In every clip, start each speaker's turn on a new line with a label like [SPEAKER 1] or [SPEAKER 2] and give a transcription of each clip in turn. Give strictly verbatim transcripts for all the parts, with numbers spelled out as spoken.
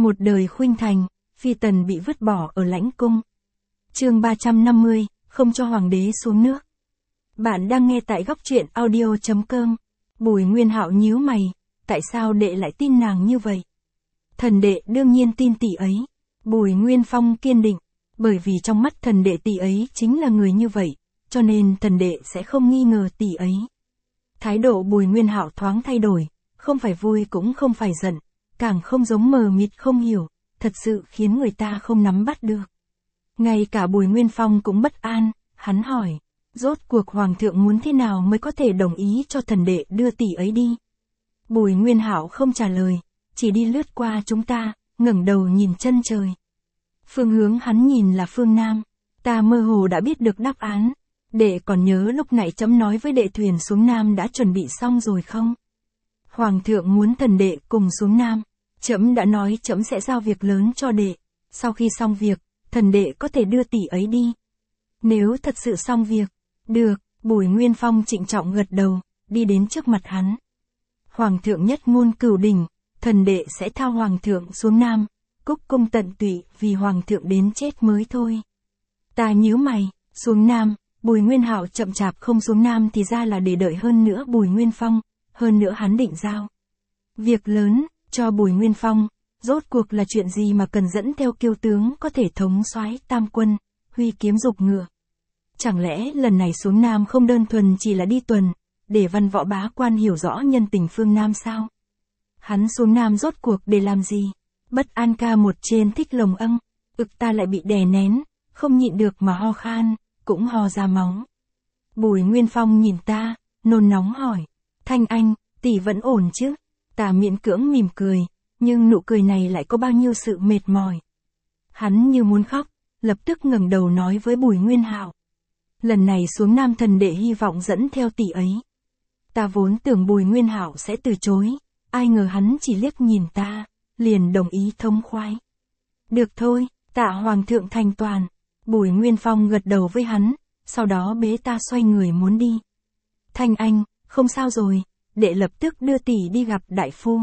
[SPEAKER 1] Một đời khuynh thành, phi tần bị vứt bỏ ở lãnh cung. Chương ba trăm năm mươi, không cho hoàng đế xuống nước. Bạn đang nghe tại góc truyện audio chấm com. Bùi Nguyên Hạo nhíu mày, tại sao đệ lại tin nàng như vậy? Thần đệ đương nhiên tin tỷ ấy. Bùi Nguyên Phong kiên định, bởi vì trong mắt thần đệ tỷ ấy chính là người như vậy, cho nên thần đệ sẽ không nghi ngờ tỷ ấy. Thái độ Bùi Nguyên Hạo thoáng thay đổi, không phải vui cũng không phải giận, càng không giống mờ mịt không hiểu, thật sự khiến người ta không nắm bắt được. Ngay cả Bùi Nguyên Phong cũng bất an, hắn hỏi, rốt cuộc hoàng thượng muốn thế nào mới có thể đồng ý cho thần đệ đưa tỷ ấy đi? Bùi Nguyên Hạo không trả lời, chỉ đi lướt qua chúng ta, ngẩng đầu nhìn chân trời. Phương hướng hắn nhìn là phương Nam, ta mơ hồ đã biết được đáp án. Đệ còn nhớ lúc nãy chấm nói với đệ thuyền xuống Nam đã chuẩn bị xong rồi không? Hoàng thượng muốn thần đệ cùng xuống Nam, chấm đã nói chấm sẽ giao việc lớn cho đệ, sau khi xong việc, thần đệ có thể đưa tỷ ấy đi. Nếu thật sự xong việc, được, Bùi Nguyên Phong trịnh trọng gật đầu, đi đến trước mặt hắn. Hoàng thượng nhất ngôn cửu đỉnh, thần đệ sẽ thao hoàng thượng xuống Nam, cúc cung tận tụy vì hoàng thượng đến chết mới thôi. Ta nhíu mày, xuống Nam. Bùi Nguyên Hạo chậm chạp không xuống Nam thì ra là để đợi hơn nữa Bùi Nguyên Phong, hơn nữa hắn định giao việc lớn cho Bùi Nguyên Phong, rốt cuộc là chuyện gì mà cần dẫn theo kiêu tướng có thể thống soái tam quân, huy kiếm dục ngựa. Chẳng lẽ lần này xuống Nam không đơn thuần chỉ là đi tuần, để văn võ bá quan hiểu rõ nhân tình phương Nam sao? Hắn xuống Nam rốt cuộc để làm gì? Bất an ca một trên thích lồng âng, ực ta lại bị đè nén, không nhịn được mà ho khan, cũng ho ra máu. Bùi Nguyên Phong nhìn ta, nôn nóng hỏi, Thanh Anh, tỷ vẫn ổn chứ? Ta miễn cưỡng mỉm cười, nhưng nụ cười này lại có bao nhiêu sự mệt mỏi. Hắn như muốn khóc, lập tức ngẩng đầu nói với Bùi Nguyên Hạo. Lần này xuống Nam thần đệ hy vọng dẫn theo tỷ ấy. Ta vốn tưởng Bùi Nguyên Hạo sẽ từ chối, ai ngờ hắn chỉ liếc nhìn ta, liền đồng ý thông khoái. Được thôi, tạ hoàng thượng thành toàn. Bùi Nguyên Phong gật đầu với hắn, sau đó bế ta xoay người muốn đi. Thanh Anh, không sao rồi, đệ lập tức đưa tỷ đi gặp đại phu.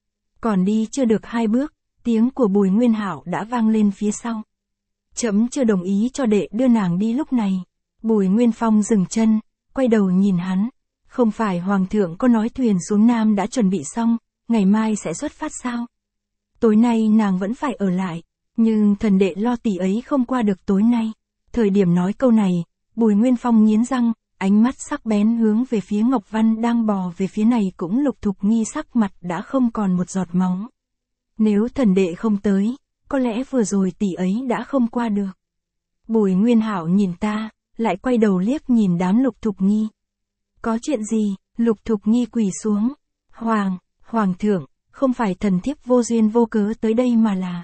[SPEAKER 1] Còn đi chưa được hai bước, tiếng của Bùi Nguyên Hạo đã vang lên phía sau. Chấm chưa đồng ý cho đệ đưa nàng đi lúc này. Bùi Nguyên Phong dừng chân, quay đầu nhìn hắn. Không phải hoàng thượng có nói thuyền xuống Nam đã chuẩn bị xong, ngày mai sẽ xuất phát sao? Tối nay nàng vẫn phải ở lại. Nhưng thần đệ lo tỷ ấy không qua được tối nay. Thời điểm nói câu này, Bùi Nguyên Phong nghiến răng, ánh mắt sắc bén hướng về phía Ngọc Văn đang bò về phía này cũng Lục Thục Nghi sắc mặt đã không còn một giọt máu. Nếu thần đệ không tới, có lẽ vừa rồi tỷ ấy đã không qua được. Bùi Nguyên Hạo nhìn ta, lại quay đầu liếc nhìn đám Lục Thục Nghi. Có chuyện gì? Lục Thục Nghi quỳ xuống. Hoàng, Hoàng thượng, không phải thần thiếp vô duyên vô cớ tới đây mà là...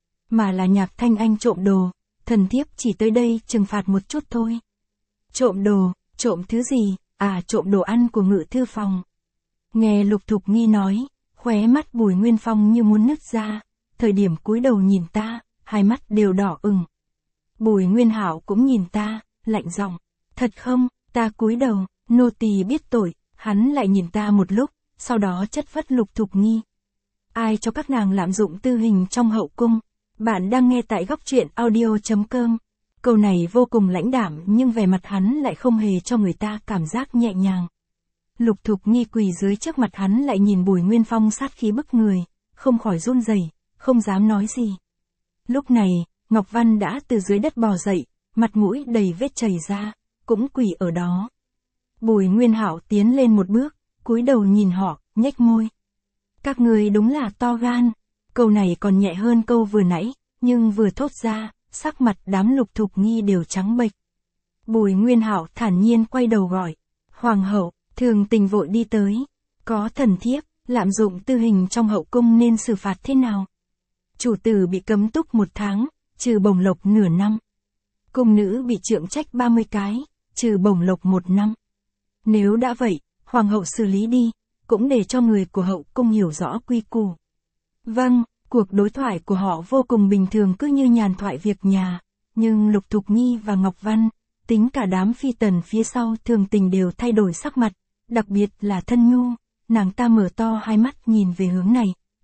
[SPEAKER 1] Mà là Nhạc Thanh Anh trộm đồ, thần thiếp chỉ tới đây trừng phạt một chút thôi. Trộm đồ, trộm thứ gì? À, trộm đồ ăn của Ngự thư phòng. Nghe Lục Thục Nghi nói, khóe mắt Bùi Nguyên Phong như muốn nứt ra, thời điểm cúi đầu nhìn ta, hai mắt đều đỏ ửng. Bùi Nguyên Hạo cũng nhìn ta, lạnh giọng, thật không? Ta cúi đầu, nô tỳ biết tội. Hắn lại nhìn ta một lúc, sau đó chất vấn Lục Thục Nghi. Ai cho các nàng lạm dụng tư hình trong hậu cung? Bạn đang nghe tại góc truyện audio chấm com. Câu này vô cùng lãnh đạm nhưng vẻ mặt hắn lại không hề cho người ta cảm giác nhẹ nhàng. Lục Thục Nghi quỳ dưới trước mặt hắn lại nhìn Bùi Nguyên Phong sát khí bức người, không khỏi run rẩy, không dám nói gì. Lúc này, Ngọc Văn đã từ dưới đất bò dậy, mặt mũi đầy vết chảy ra, cũng quỳ ở đó. Bùi Nguyên Hạo tiến lên một bước, cúi đầu nhìn họ, nhếch môi. Các người đúng là to gan. Câu này còn nhẹ hơn câu vừa nãy, nhưng vừa thốt ra, sắc mặt đám Lục Thục Nghi đều trắng bệch. Bùi Nguyên Hạo thản nhiên quay đầu gọi, Hoàng hậu, Thường Tình vội đi tới, có thần thiếp, lạm dụng tư hình trong hậu cung nên xử phạt thế nào? Chủ tử bị cấm túc một tháng, trừ bổng lộc nửa năm. Cung nữ bị trượng trách ba mươi cái, trừ bổng lộc một năm. Nếu đã vậy, Hoàng hậu xử lý đi, cũng để cho người của hậu cung hiểu rõ quy củ. Vâng, cuộc đối thoại của họ vô cùng bình thường cứ như nhàn thoại việc nhà, nhưng Lục Thục Nghi và Ngọc Văn, tính cả đám phi tần phía sau Thường Tình đều thay đổi sắc mặt, đặc biệt là Thân Nhu, nàng ta mở to hai mắt nhìn về hướng này,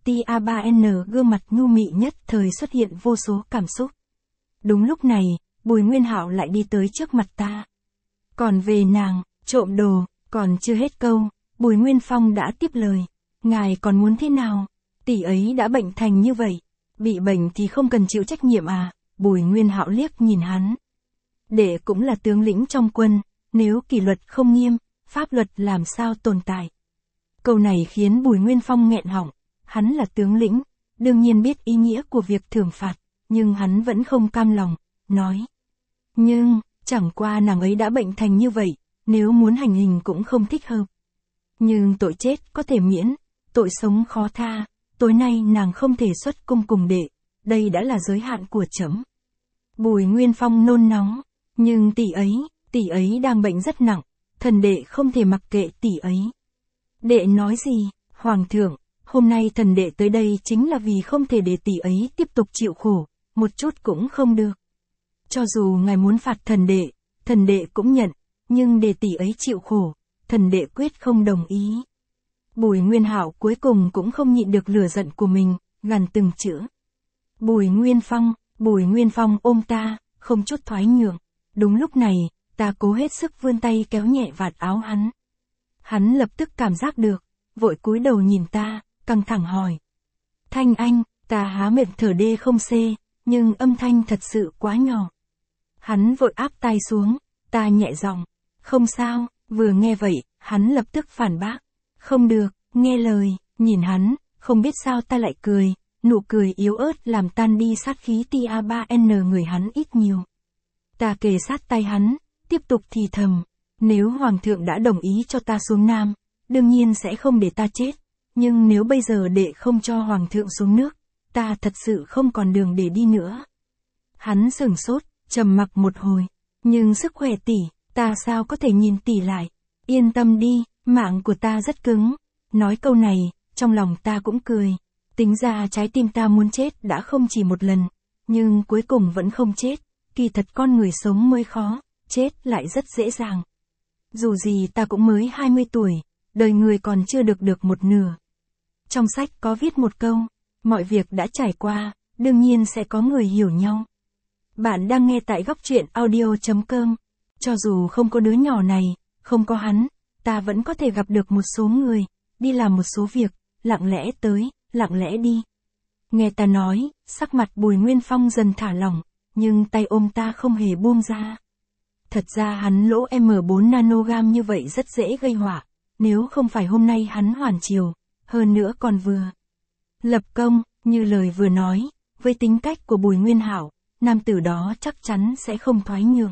[SPEAKER 1] Tia ba N gương mặt nhu mị nhất thời xuất hiện vô số cảm xúc. Đúng lúc này, Bùi Nguyên Hạo lại đi tới trước mặt ta. Còn về nàng, trộm đồ, còn chưa hết câu, Bùi Nguyên Phong đã tiếp lời. Ngài còn muốn thế nào? Tỷ ấy đã bệnh thành như vậy. Bị bệnh thì không cần chịu trách nhiệm à? Bùi Nguyên Hạo liếc nhìn hắn. Đệ cũng là tướng lĩnh trong quân, nếu kỷ luật không nghiêm, pháp luật làm sao tồn tại? Câu này khiến Bùi Nguyên Phong nghẹn họng. Hắn là tướng lĩnh, đương nhiên biết ý nghĩa của việc thưởng phạt, nhưng hắn vẫn không cam lòng, nói. Nhưng, chẳng qua nàng ấy đã bệnh thành như vậy, nếu muốn hành hình cũng không thích hợp. Nhưng tội chết có thể miễn, tội sống khó tha, tối nay nàng không thể xuất cung cùng đệ, đây đã là giới hạn của trẫm. Bùi Nguyên Phong nôn nóng, nhưng tỷ ấy, tỷ ấy đang bệnh rất nặng, thần đệ không thể mặc kệ tỷ ấy. Đệ nói gì, Hoàng thượng, hôm nay thần đệ tới đây chính là vì không thể để tỷ ấy tiếp tục chịu khổ, một chút cũng không được. Cho dù ngài muốn phạt thần đệ, thần đệ cũng nhận, nhưng để tỷ ấy chịu khổ, thần đệ quyết không đồng ý. Bùi Nguyên Hạo cuối cùng cũng không nhịn được lửa giận của mình, gằn từng chữ. Bùi Nguyên Phong, Bùi Nguyên Phong ôm ta, không chút thoái nhượng. Đúng lúc này, ta cố hết sức vươn tay kéo nhẹ vạt áo hắn. Hắn lập tức cảm giác được, vội cúi đầu nhìn ta, căng thẳng hỏi. Thanh anh, ta há miệng thở đê không xê, nhưng âm thanh thật sự quá nhỏ. Hắn vội áp tai xuống, ta nhẹ giọng, không sao, vừa nghe vậy, hắn lập tức phản bác. Không được, nghe lời, nhìn hắn, không biết sao ta lại cười, nụ cười yếu ớt làm tan đi sát khí Tia ba N người hắn ít nhiều. Ta kề sát tay hắn, tiếp tục thì thầm, nếu Hoàng thượng đã đồng ý cho ta xuống Nam, đương nhiên sẽ không để ta chết, nhưng nếu bây giờ đệ không cho Hoàng thượng xuống nước, ta thật sự không còn đường để đi nữa. Hắn sửng sốt, trầm mặc một hồi, nhưng sức khỏe tỷ, ta sao có thể nhìn tỷ lại, yên tâm đi, mạng của ta rất cứng. Nói câu này, trong lòng ta cũng cười, tính ra trái tim ta muốn chết đã không chỉ một lần, nhưng cuối cùng vẫn không chết, kỳ thật con người sống mới khó, chết lại rất dễ dàng. Dù gì ta cũng mới hai mươi tuổi, đời người còn chưa được được một nửa. Trong sách có viết một câu, mọi việc đã trải qua, đương nhiên sẽ có người hiểu nhau. Bạn đang nghe tại góc truyện audio chấm com. Cho dù không có đứa nhỏ này, không có hắn, ta vẫn có thể gặp được một số người, đi làm một số việc, lặng lẽ tới, lặng lẽ đi. Nghe ta nói, sắc mặt Bùi Nguyên Phong dần thả lỏng, nhưng tay ôm ta không hề buông ra. Thật ra hắn lỗ M bốn nanogam như vậy rất dễ gây họa, nếu không phải hôm nay hắn hoàn chiều, hơn nữa còn vừa lập công, như lời vừa nói, với tính cách của Bùi Nguyên Hạo, nam tử đó chắc chắn sẽ không thoái nhượng.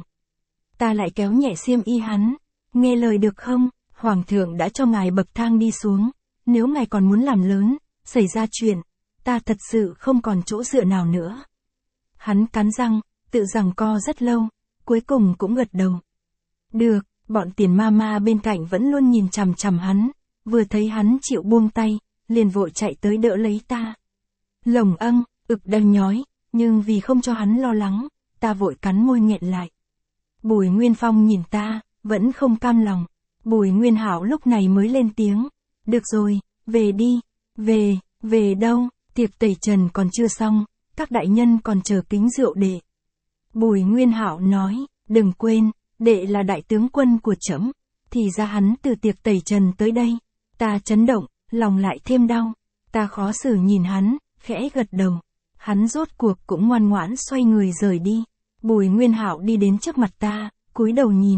[SPEAKER 1] Ta lại kéo nhẹ xiêm y hắn, nghe lời được không, Hoàng thượng đã cho ngài bậc thang đi xuống, nếu ngài còn muốn làm lớn, xảy ra chuyện, ta thật sự không còn chỗ dựa nào nữa. Hắn cắn răng, tự giằng co rất lâu, cuối cùng cũng gật đầu. Được, bọn tiền ma ma bên cạnh vẫn luôn nhìn chằm chằm hắn, vừa thấy hắn chịu buông tay, liền vội chạy tới đỡ lấy ta. Lồng âng, ực đang nhói, nhưng vì không cho hắn lo lắng, ta vội cắn môi nghẹn lại. Bùi Nguyên Phong nhìn ta, vẫn không cam lòng. Bùi Nguyên Hạo lúc này mới lên tiếng. Được rồi, về đi. Về, về đâu, tiệc tẩy trần còn chưa xong, các đại nhân còn chờ kính rượu đệ. Bùi Nguyên Hạo nói, đừng quên, đệ là đại tướng quân của trẫm. Thì ra hắn từ tiệc tẩy trần tới đây. Ta chấn động, lòng lại thêm đau. Ta khó xử nhìn hắn, khẽ gật đầu. Hắn rốt cuộc cũng ngoan ngoãn xoay người rời đi. Bùi Nguyên Hạo đi đến trước mặt ta, cúi đầu nhìn.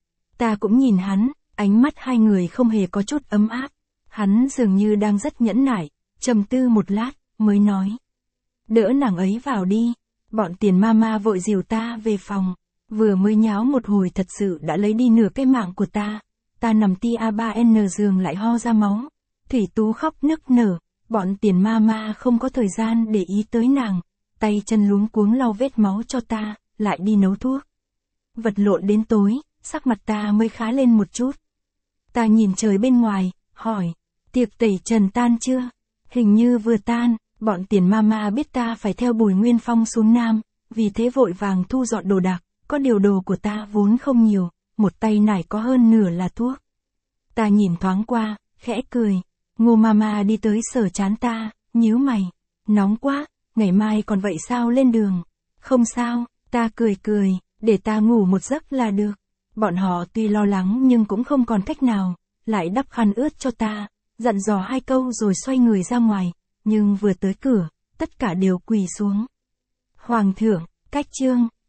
[SPEAKER 1] Ta cũng nhìn hắn, ánh mắt hai người không hề có chút ấm áp. Hắn dường như đang rất nhẫn nại, trầm tư một lát, mới nói. Đỡ nàng ấy vào đi. Bọn tiền ma ma vội dìu ta về phòng. Vừa mới nháo một hồi thật sự đã lấy đi nửa cái mạng của ta. Ta nằm Tia ba N giường lại ho ra máu. Thủy Tú khóc nức nở. Bọn tiền ma ma không có thời gian để ý tới nàng. Tay chân luống cuống lau vết máu cho ta, lại đi nấu thuốc. Vật lộn đến tối, sắc mặt ta mới khá lên một chút. Ta nhìn trời bên ngoài, hỏi, tiệc tẩy trần tan chưa? Hình như vừa tan, bọn tiền ma ma biết ta phải theo Bùi Nguyên Phong xuống Nam, vì thế vội vàng thu dọn đồ đạc, có điều đồ của ta vốn không nhiều, một tay nải có hơn nửa là thuốc. Ta nhìn thoáng qua, khẽ cười, Ngô Mama đi tới sờ trán ta, nhíu mày. Nóng quá, ngày mai còn vậy sao lên đường? Không sao, ta cười cười, để ta ngủ một giấc là được. Bọn họ tuy lo lắng nhưng cũng không còn cách nào, lại đắp khăn ướt cho ta, dặn dò hai câu rồi xoay người ra ngoài, nhưng vừa tới cửa, tất cả đều quỳ xuống. Hoàng thượng, cách chương.